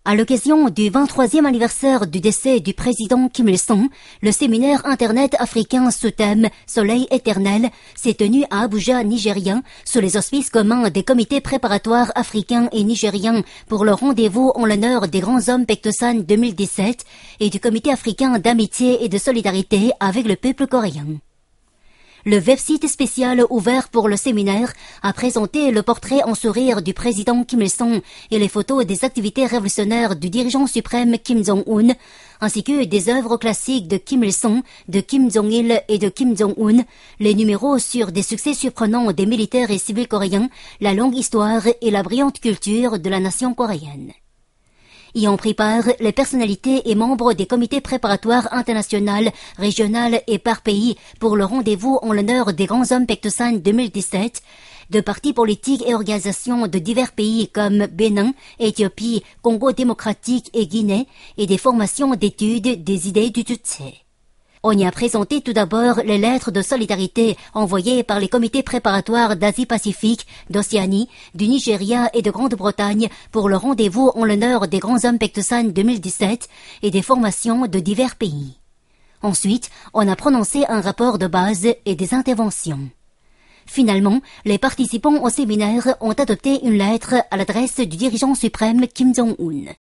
À l'occasion du 23e anniversaire du décès du président Kim Il-sung, le séminaire Internet africain sous thème Soleil éternel s'est tenu à Abuja, Nigeria, sous les auspices communs des comités préparatoires africains et nigériens pour le rendez-vous en l'honneur des grands hommes Pectosan 2017 et du comité africain d'amitié et de solidarité avec le peuple coréen. Le website spécial ouvert pour le séminaire a présenté le portrait en sourire du président Kim Il-sung et les photos des activités révolutionnaires du dirigeant suprême Kim Jong-un, ainsi que des œuvres classiques de Kim Il-sung, de Kim Jong-il et de Kim Jong-un, les numéros sur des succès surprenants des militaires et civils coréens, la longue histoire et la brillante culture de la nation coréenne. Y ont pris part les personnalités et membres des comités préparatoires international, régional et par pays pour le rendez-vous en l'honneur des grands hommes Pectosan 2017, de partis politiques et organisations de divers pays comme Bénin, Éthiopie, Congo démocratique et Guinée, et des formations d'études des idées du Tutsi. On y a présenté tout d'abord les lettres de solidarité envoyées par les comités préparatoires d'Asie-Pacifique, d'Océanie, du Nigeria et de Grande-Bretagne pour le rendez-vous en l'honneur des grands hommes Pectosan 2017 et des formations de divers pays. Ensuite, on a prononcé un rapport de base et des interventions. Finalement, les participants au séminaire ont adopté une lettre à l'adresse du dirigeant suprême Kim Jong-un.